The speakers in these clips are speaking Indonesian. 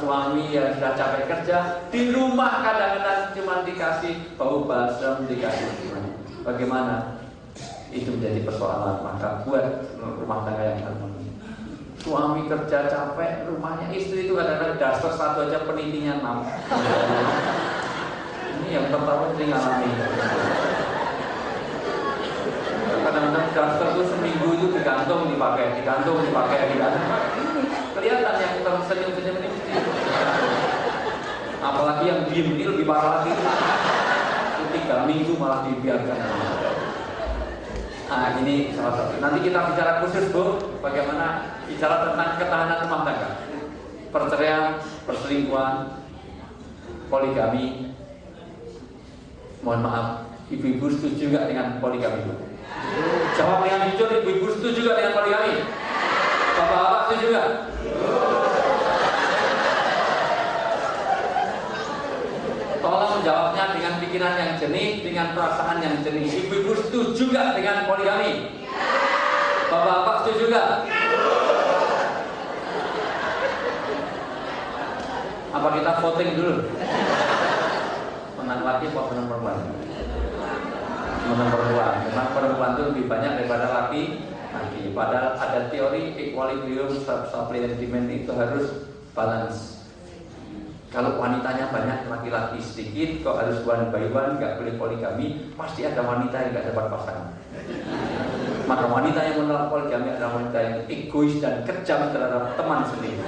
suami yang sudah capek kerja, di rumah kadang-kadang cuma dikasih bau basah, dikasih bagaimana? Itu menjadi persoalan. Maka buat rumah tangga yang harmonis. Suami kerja capek, rumahnya istri itu kadang-kadang daster satu aja penitinya 6. Ini yang pertama sering alami. Kadang-kadang daster itu seminggu itu digantung dipakai. Kelihatan yang tersenyum-senyum ini. Apalagi yang diem ini lebih parah lagi. 3 minggu malah dibiarkan. Nah, ini salah satu. Nanti kita bicara khusus, Bu, bagaimana bicara tentang ketahanan rumah tangga, perceraian, perselingkuhan, poligami. Mohon maaf, ibu-ibu setuju nggak dengan poligami, Bu? Jawab dengan jujur, ibu-ibu setuju nggak dengan poligami? Bapak-bapak setuju nggak? Tolong menjawabnya dengan pikiran yang jernih, dengan perasaan yang jernih. Ibu-ibu setuju gak dengan poligami? Bapak-bapak setuju gak? Apa kita voting dulu? Menang laki apa menang perempuan? Menang perempuan. Memang perempuan itu lebih banyak daripada laki. Padahal ada teori equilibrium supply and demand itu harus balance. Kalau wanitanya banyak, laki-laki sedikit, kok harus one by one, nggak boleh poligami, pasti ada wanita yang nggak dapat pasangan. Maka wanita yang menolak poligami adalah wanita yang egois dan kejam terhadap teman sendiri.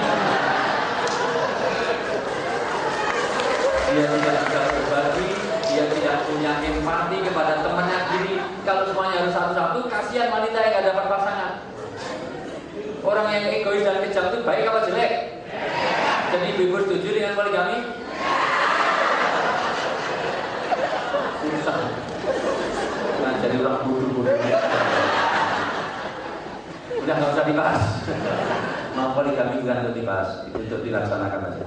Dia tidak bisa berbagi, dia tidak punya empati kepada temannya sendiri. Kalau semuanya harus satu-satu, kasihan wanita yang nggak dapat pasangan. Orang yang egois dan kejam itu baik apa jelek? Jadi ibu setuju dengan poligami? Susah. Nah, jadi orang bodoh. Udah nggak usah dibahas. Mau poligami bukan untuk dibahas, itu untuk dilaksanakan aja.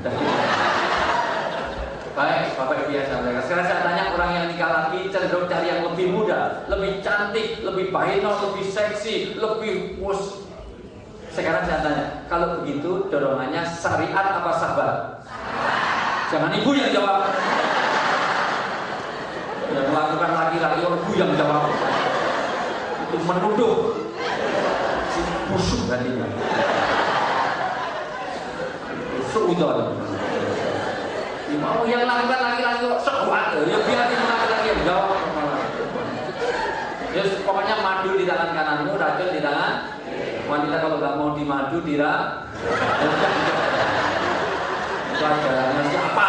Baik, Bapak Ibu yang saya sampaikan. Sekarang saya tanya orang yang nikah lagi cenderung cari yang lebih muda, lebih cantik, lebih baino, lebih seksi, lebih Sekarang saya tanya, kalau begitu dorongannya syariat apa sahabat? Jangan ibu yang jawab. Yang melakukan laki-laki, ibu yang jawab. Itu menuduh. Busuk hatinya. Suudon. Mau yang lakukan laki-laki kok sekuat, ya biar laki-laki yang jawab. Ya pokoknya madu di tangan kananmu, racun di tangan. Wanita kalau nggak mau dimadu dira, pelajarannya siapa?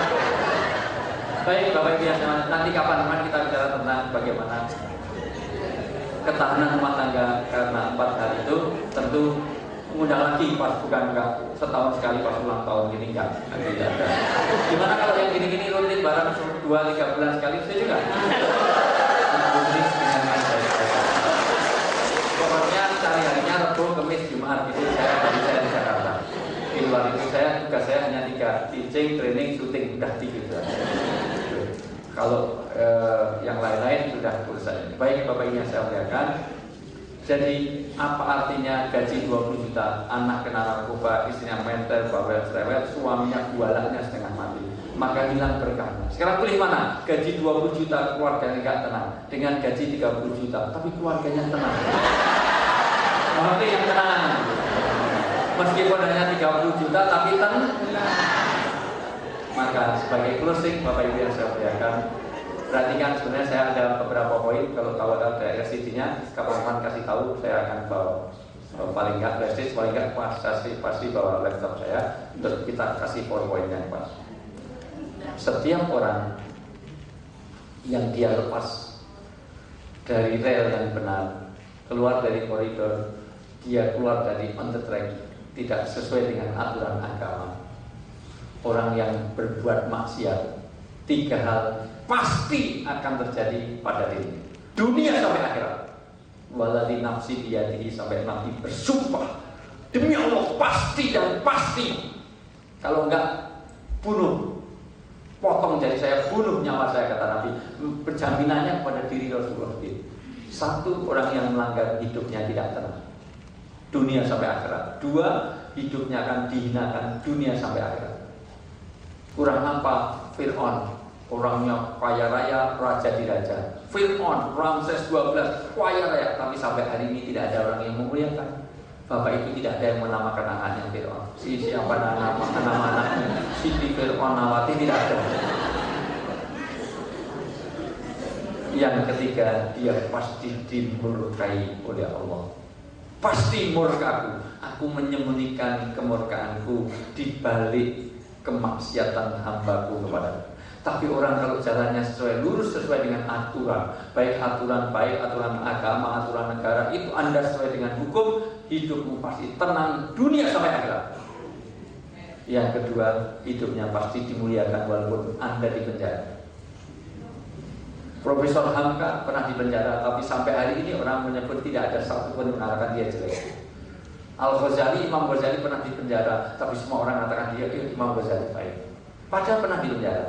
Baik, Bapak Ibu yang nanti kapan-kapan kita bicara tentang bagaimana ketahanan rumah tangga karena 4 hal itu. Tentu mengundang lagi pas bukan enggak setahun sekali pas ulang tahun gini enggak. Gimana kalau yang gini-gini rutin barang 2-3 bulan sekali setuju nggak? Pokoknya sehari-harinya Rabu, Kamis, Jumat itu saya di Jakarta. Di luar itu tugas saya hanya 3, teaching, training, syuting, udah 3. Kalau yang lain-lain sudah selesai. Baik Bapak Ibu yang saya muliakan. Jadi apa artinya gaji 20 juta, anak kena narkoba, istrinya mental, bawel, cerewet, suaminya bualaknya setengah mati, maka hilang berkahnya. Sekarang pilih mana? Gaji 20 juta keluarganya nggak tenang, dengan gaji 30 juta tapi keluarganya tenang. Berarti yang tenang. Meskipun hanya 30 juta tapi tenang. Maka sebagai closing Bapak Ibu yang saya muliakan, perhatikan sebenarnya saya ada beberapa poin. Kalau tahu ada RCD-nya, kapan-kapan kasih tahu, saya akan bawa paling nggak flash, paling nggak pasti bawa laptop saya untuk kita kasih poin-poinnya pas. Setiap orang yang dia lepas dari rel yang benar, keluar dari koridor, dia keluar dari on the track, tidak sesuai dengan aturan agama, orang yang berbuat maksiat, 3 hal pasti akan terjadi pada diri dunia sampai akhirat. Waladhi nafsi biyadihi, sampai Nabi bersumpah demi Allah pasti dan pasti. Kalau enggak bunuh, potong jadi saya, bunuh nyawa saya, kata Nabi. Penjaminannya kepada diri Rasulullah. 1, orang yang melanggar hidupnya tidak tenang dunia sampai akhirat. 2, hidupnya akan dihinakan dunia sampai akhirat. Kurang apa Fir'aun, orangnya kaya raya, raja di raja. Fir'aun, Ramses 12, kaya raya, tapi sampai hari ini tidak ada orang yang memuliakan. Bapak itu tidak ada yang menamakan anaknya Fir'aun. Siapa nama anaknya? Siti Fir'aun Nawati, tidak ada. Yang ketiga, dia pasti dimurkai oleh Allah. Pasti murkaku. Aku menyembunyikan kemurkaanku di balik kemaksiatan hambaku kepadaku. Tapi orang kalau jalannya sesuai lurus, sesuai dengan aturan, baik aturan agama, aturan negara, itu Anda sesuai dengan hukum, hidupmu pasti tenang dunia sampai akhirat. Yang kedua, hidupnya pasti dimuliakan walaupun Anda di penjara. Profesor Hamka pernah di penjara, tapi sampai hari ini orang menyebut tidak ada satu pun mengatakan dia jelek. Al-Ghazali, Imam Ghazali pernah di penjara, tapi semua orang mengatakan dia Imam Ghazali baik. Padahal pernah di penjara.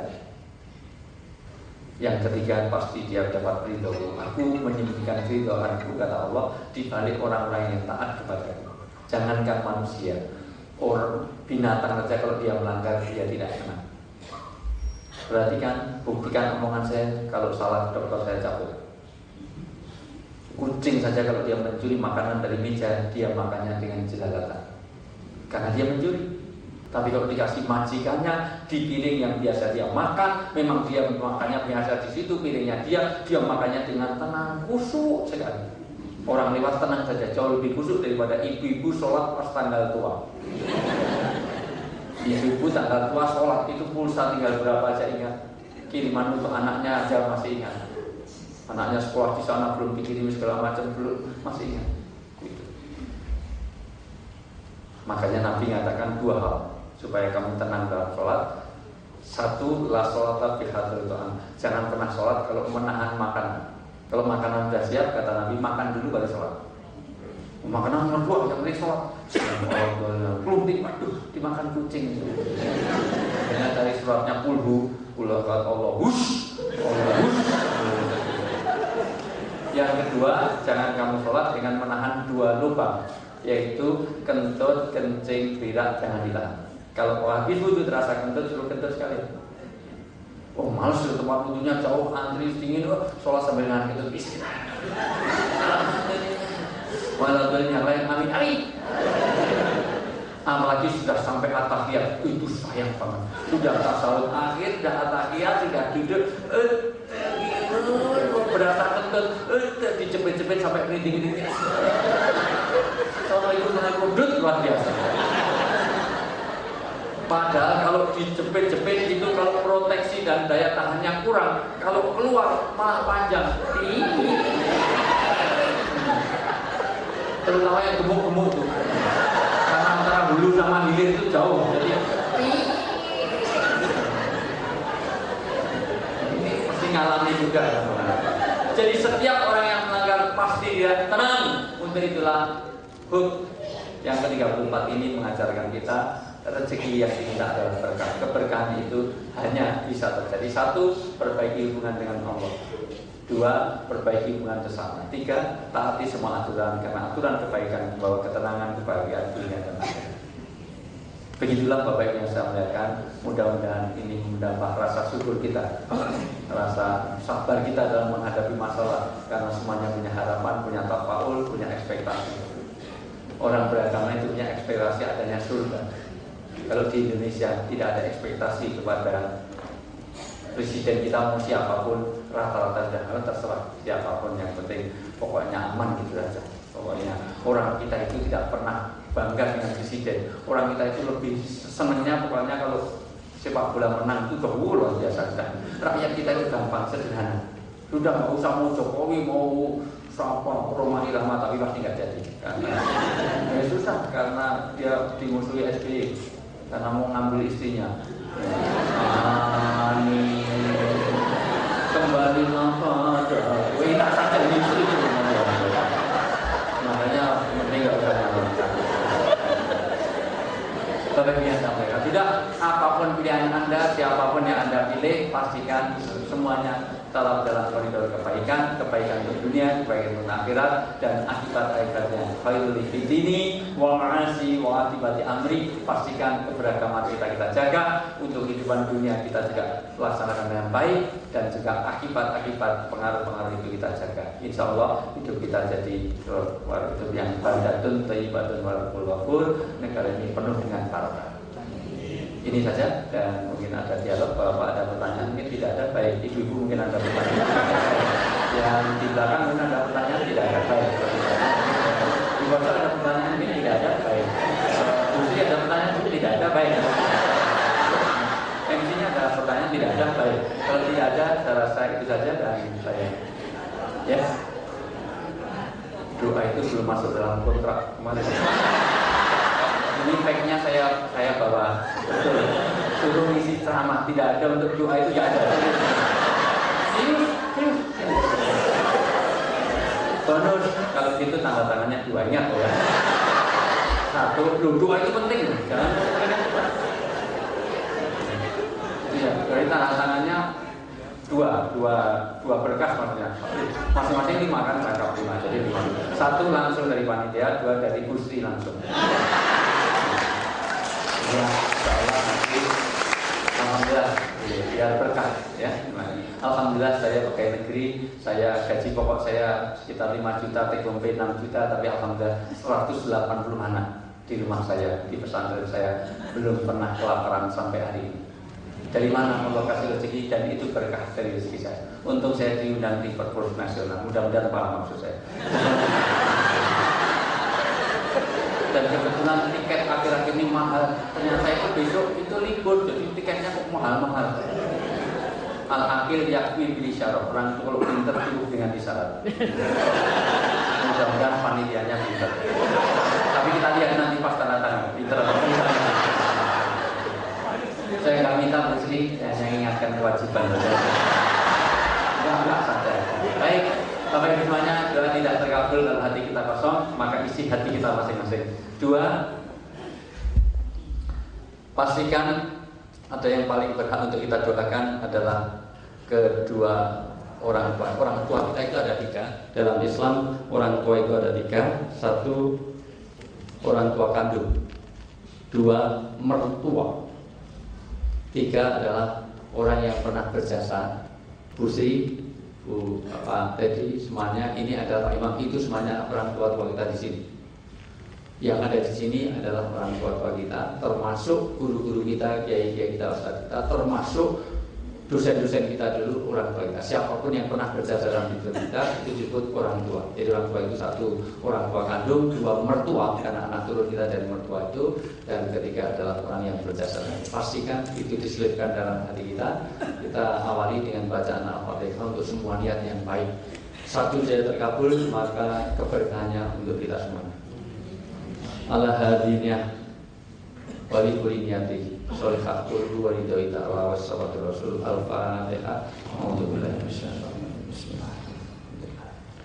Yang ketiga, pasti dia dapat ridho. Aku menyembunyikan ridhoanku, kata Allah, di balik orang-orang yang taat kepadaku. Jangankan manusia, orang binatang saja kalau dia melanggar, dia tidak senang. Perhatikan, buktikan omongan saya. Kalau salah, dokter saya cabut. Kucing saja kalau dia mencuri makanan dari meja, dia makannya dengan jelalatan, karena dia mencuri. Tapi kalau dikasih majikannya di piring yang biasa dia makan, memang dia makannya biasa di situ, piringnya dia makannya dengan tenang, khusyuk sekali. Orang lewat tenang saja, jauh lebih khusyuk daripada ibu-ibu sholat pas tanggal tua. Ibu-ibu tanggal tua sholat itu pulsa tinggal berapa aja ingat, kiriman untuk anaknya aja masih ingat. Anaknya sekolah di sana belum dikirim segala macam, belum, masih ingat. Gitu. Makanya Nabi mengatakan dua hal supaya kamu tenang dalam sholat. Satu, la sholata fi hadril ta'am. Jangan pernah sholat kalau menahan makanan. Kalau makanan sudah siap, kata Nabi, makan dulu baru sholat. Makanan kedua yang beri sholat, belum dimakan kucing itu. Dengan cari suratnya pulhu, Allah hush. Yang kedua, jangan kamu sholat dengan menahan dua lubang, yaitu kentut, kencing, berak, jangan ditahan. Kalau habis wudhu terasa kentut, suruh kentut sekali. Oh males di tempat wudhunya jauh, antri dingin, sholat sambil nahan kentut, bisa. Walau yang lain, amin. Apalagi sudah sampai atahiyat, itu sayang banget. Sudah tasawuf akhir, sudah atahiyat, sudah duduk, berasa kentut, dicepet-cepet sampai keriting-keriting. Assalamualaikum warahmatullahi wabarakatuh, luar biasa. Padahal kalau dicepet-cepet itu kalau proteksi dan daya tahannya kurang, kalau keluar malah panjang. Terutama yang gemuk-gemuk tuh, karena antara hulu sama hilir itu jauh, jadi ini pasti ngalami juga ya. Jadi setiap orang yang melanggar pasti dia tenang. Untuk itulah hub yang ke-34 ini mengajarkan kita rezeki yang diminta adalah berkah. Keberkahan itu hanya bisa terjadi. Satu, perbaiki hubungan dengan Allah. Dua, perbaiki hubungan sesama. Tiga, taati semua aturan, karena aturan kebaikan membawa ketenangan, kebahagiaan dunia dan akhirat. Begitulah Bapak Ibu yang saya muliakan. Mudah-mudahan ini menambah rasa syukur kita, rasa sabar kita dalam menghadapi masalah, karena semuanya punya harapan, punya tafaul, punya ekspektasi. Orang beragama itu punya ekspektasi adanya surga. Kalau di Indonesia tidak ada ekspektasi kepada presiden kita mau siapapun, rata-rata sudah terserah siapapun, yang penting pokoknya aman gitu saja. Pokoknya orang kita itu tidak pernah bangga dengan presiden. Orang kita itu lebih senangnya pokoknya kalau sepak bola menang itu luar biasa. Rakyat kita itu gampang, sederhana. Sudah nggak usah mau Jokowi, mau siapa, Roma Irama, tapi pasti nggak jadi. Karena ya susah, karena dia dimusuhi SBY, karena mau ngambil istrinya. Kembalilah pada wina saja istri itu. Makanya mending nggak usah nyalonkan. Kelebihan sampaikan. Tidak, apapun pilihan Anda, siapapun yang Anda pilih, pastikan semuanya tetap dalam koridor kebaikan, kebaikan untuk dunia, kebaikan untuk akhirat, dan akibat akhiratnya. Khairul fitini wa ma'asi wa akibati amri. Pastikan keberagaman kita jaga, untuk kehidupan dunia kita juga laksanakan dengan baik, dan juga akibat pengaruh-pengaruh itu kita jaga. Insya Allah hidup kita jadi hidup yang baldatun thayyibatun warabul ghafur. Negara ini penuh dengan barokah. Ini saja, dan mungkin ada dialog. Bapak ada pertanyaan, mungkin tidak ada. Baik, ibu-ibu mungkin ada pertanyaan. Yang di belakang mungkin ada pertanyaan, tidak ada. Baik, di bawah ada pertanyaan, mungkin tidak ada. Baik, Busi ada pertanyaan, mungkin tidak ada. Baik, MC-nya ada pertanyaan, tidak ada. Baik, kalau tidak ada, saya rasa itu saja dari saya. Yes, doa itu belum masuk dalam kontrak kemarin. Ini pack-nya saya bawa, betul. Suruh ngisi ceramah, tidak ada untuk doa itu, tidak ada. Serius. Bonus, kalau gitu tanda tangannya 2, ingat ya. 1, doa itu penting, jangan. Iya, dari tanda tangannya 2 berkas maksudnya. Masing-masing 5 kan, rangkap 5, jadi 5. 1 langsung dari panitia, 2 dari Gusti langsung. Ya, insyaallah nanti alhamdulillah biar berkah ya. Alhamdulillah saya pegawai negeri, saya gaji pokok saya sekitar 5 juta, take home pay 6 juta, tapi alhamdulillah 180 anak di rumah saya, di pesantren saya belum pernah kelaparan sampai hari ini. Dari mana Allah kasih rezeki, dan itu berkah dari rezeki saya. Untung saya diundang di perpus nasional, mudah-mudahan paham maksud saya. Dan kebetulan tiket akhir-akhir ini mahal. Ternyata itu besok itu libur, jadi tiketnya kok mahal-mahal. Al-Aqil yakfi bil isyarat. Orang itu kalau pinter cukup dengan isyarat. Mudah-mudahan panitianya pinter. Tapi kita lihat nanti pas tanda tangan pinter atau pinter. Saya nggak minta bersih, saya ingatkan kewajiban. Enggak saja. Baik. Bapak Ibu semuanya, doa tidak terkabul kalau hati kita kosong, maka isi hati kita masing-masing. 2, pastikan ada yang paling berhak untuk kita doakan adalah kedua orang tua. Orang tua kita itu ada 3. Dalam Islam, orang tua itu ada 3. 1, orang tua kandung. 2, mertua. 3 adalah orang yang pernah berjasa. Busi, Bu, Bapak, tadi semuanya ini adalah Pak Imam, itu semuanya orang tua kita di sini. Yang ada di sini adalah orang tua kita, termasuk guru-guru kita, kiai-kiai kita, ustaz kita, termasuk dosen-dosen kita dulu orang tua kita. Siapapun yang pernah berjasa dalam hidup kita itu disebut orang tua. Jadi orang tua itu 1 orang tua kandung, 2 mertua karena anak turun kita dari mertua itu, dan ketiga adalah orang yang berjasa. Pastikan itu diselipkan dalam hati kita. Kita awali dengan bacaan Al-Fatihah untuk semua niat yang baik. 1 saja terkabul, maka keberkahannya untuk kita semua. Ala hadiniyah wali kulli niyati sholihatul wa ridho ta'ala wa sabatul rasul. Al-Fatihah. A'udzubillahi minasyaitonir rajim. Bismillahirrahmanirrahim.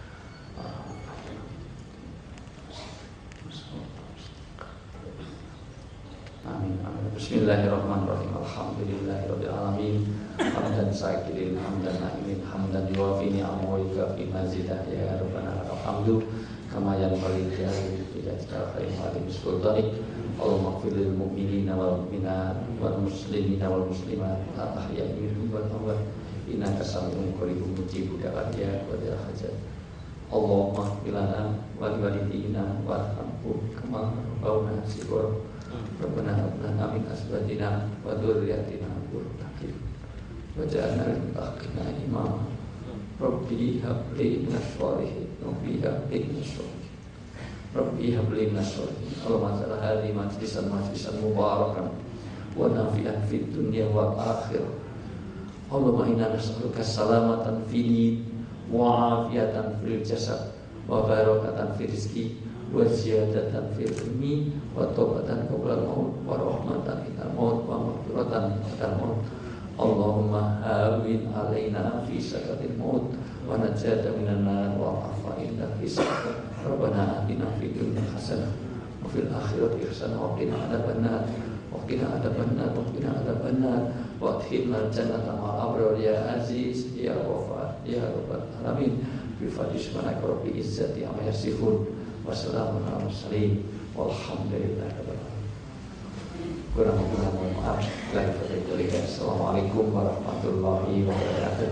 Amin. Bismillahirrahmanirrahim. Alhamdulillahirabbil alamin. Hamdan syakirin, hamdan na'imin, hamdan yuwafi ni'amahu wa yukafi mazidah. Ya rabbana alhamdu kama yanbaghi li jalali wajhika sultanik. Allahumma ighfir lil mu'minina wal mu'minat wal muslimina wal muslimat al ahya'i minhum wal amwat innaka sami'un qaribun mujibud da'wati wa da'al hajat. Allahumma ighfir lana wa li walidina warhamhum kama rabbauna shighara. Rabbana hab lana min azwajina wa dhurriyyatina qurrata a'yun waj'alna lil muttaqina imama. Rabbi hab li minas sholihin. Rabbi hab li minas sholihin. Rabbi habli minasolihin. Allahumma salli hadhihi majlisan mubarakan wa nafi'an fid dunya wal akhirah. Allahumma inna nas'aluka salamatan fid din wa afiyatan fil jasad wa barakatan fil rizqi wa ziyadatan fil ilmi wa taubatan qabla al-maut wa rahmatan inda al-maut wa maghfiratan ba'da al-maut. Allahumma hawin alaina fi sakatil maut wa najata minan nar wa afa inda hisab. Rabbana atina fid dunya hasanah wa fil akhirati hasanah wa qina adzabannar wa qina adzabannar wa qina adzabannar wa adkhilna jannata ma'al abrar ya aziz ya ghafar ya rabbal alamin. Bi fadli subhanaka rabbil izzati amma yasifun wa salamun alal mursalin walhamdulillahi rabbil alamin. Kurang lebih mohon maaf. Assalamualaikum warahmatullahi wabarakatuh.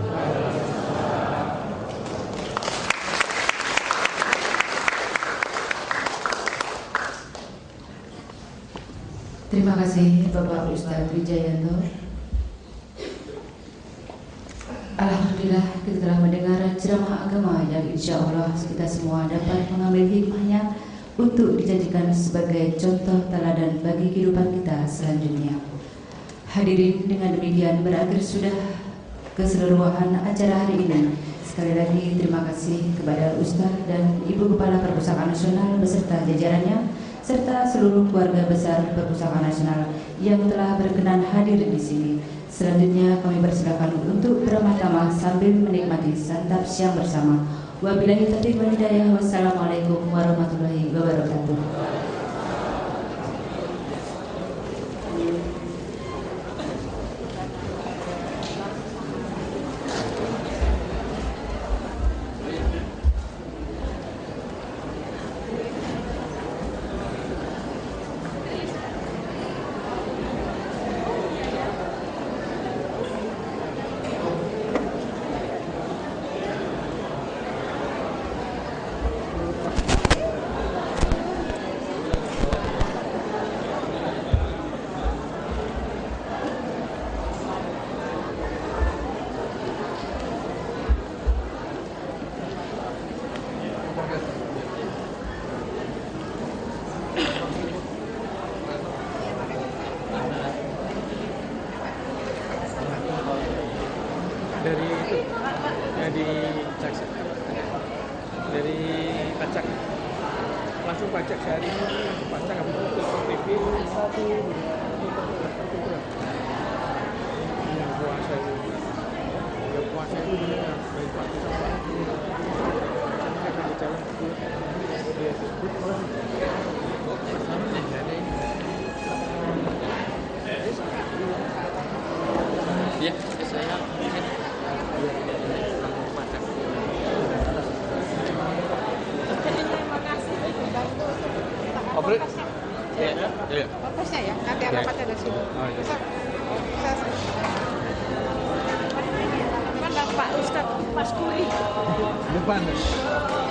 Terima kasih Bapak Ustadz Wijayanto. Alhamdulillah kita telah mendengar ceramah agama yang insya Allah kita semua dapat mengambil hikmahnya untuk dijadikan sebagai contoh teladan bagi kehidupan kita selanjutnya. Hadirin, dengan demikian berakhir sudah keseluruhan acara hari ini. Sekali lagi terima kasih kepada Ustadz dan Ibu Kepala Perpustakaan Nasional beserta jajarannya, serta seluruh keluarga besar Perpustakaan Nasional yang telah berkenan hadir di sini. Selanjutnya kami persilakan untuk beramah-tamah sambil menikmati santap siang bersama. Wabillahi taufiq wal hidayah. Wassalamualaikum warahmatullahi wabarakatuh. Dari itu ya di Jaksa, dari pajak langsung pajak sehari ini langsung pajak habis itu TV satu yang puasa itu benar dari pagi sampai sampai di jalan itu dia sebut ya saya Obrol, ya. Fokusnya ya, nanti rapatnya dari sini. Oh, iya. Mana Pak Ustadz Mas Kuli? Depan.